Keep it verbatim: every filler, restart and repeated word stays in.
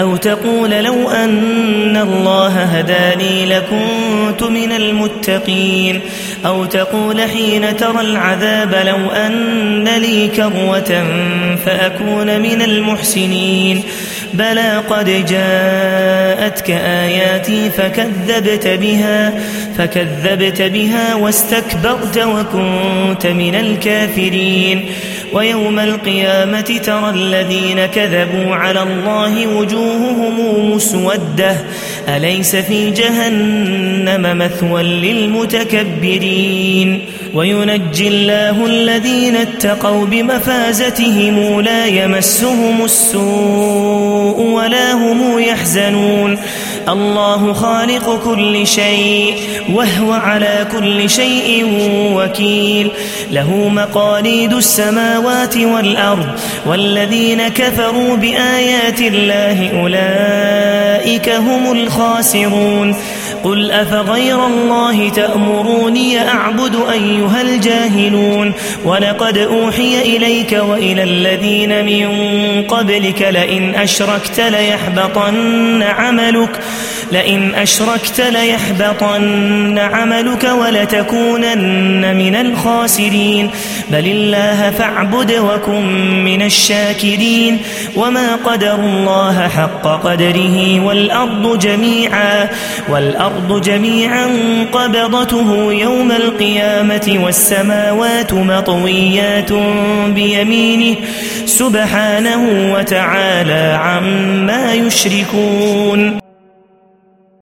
أو تقول لو أن الله هداني لكنت من المتقين أو تقول حين ترى العذاب لو أن لي كرة فأكون من المحسنين بلى قد جاءتك آياتي فكذبت بها فكذبت بها واستكبرت وكنت من الكافرين ويوم القيامة ترى الذين كذبوا على الله وجوههم مسودة أليس في جهنم مثوى للمتكبرين وينجي الله الذين اتقوا بمفازتهم لا يمسهم السوء ولا هم يحزنون الله خالق كل شيء وهو على كل شيء وكيل له مقاليد السماوات والأرض والذين كفروا بآيات الله أولئك هم الخاسرون قل أفغير الله تأمروني أعبد أيها الجاهلون ولقد أوحي إليك وإلى الذين من قبلك لئن أشركت ليحبطن عملك لئن أشركت ليحبطن عملك ولتكونن من الخاسرين بل الله فاعبد وكن من الشاكرين وما قدر الله حق قدره والأرض جميعا والأرض جميعا قبضته يوم القيامة والسماوات مطويات بيمينه سبحانه وتعالى عما يشركون.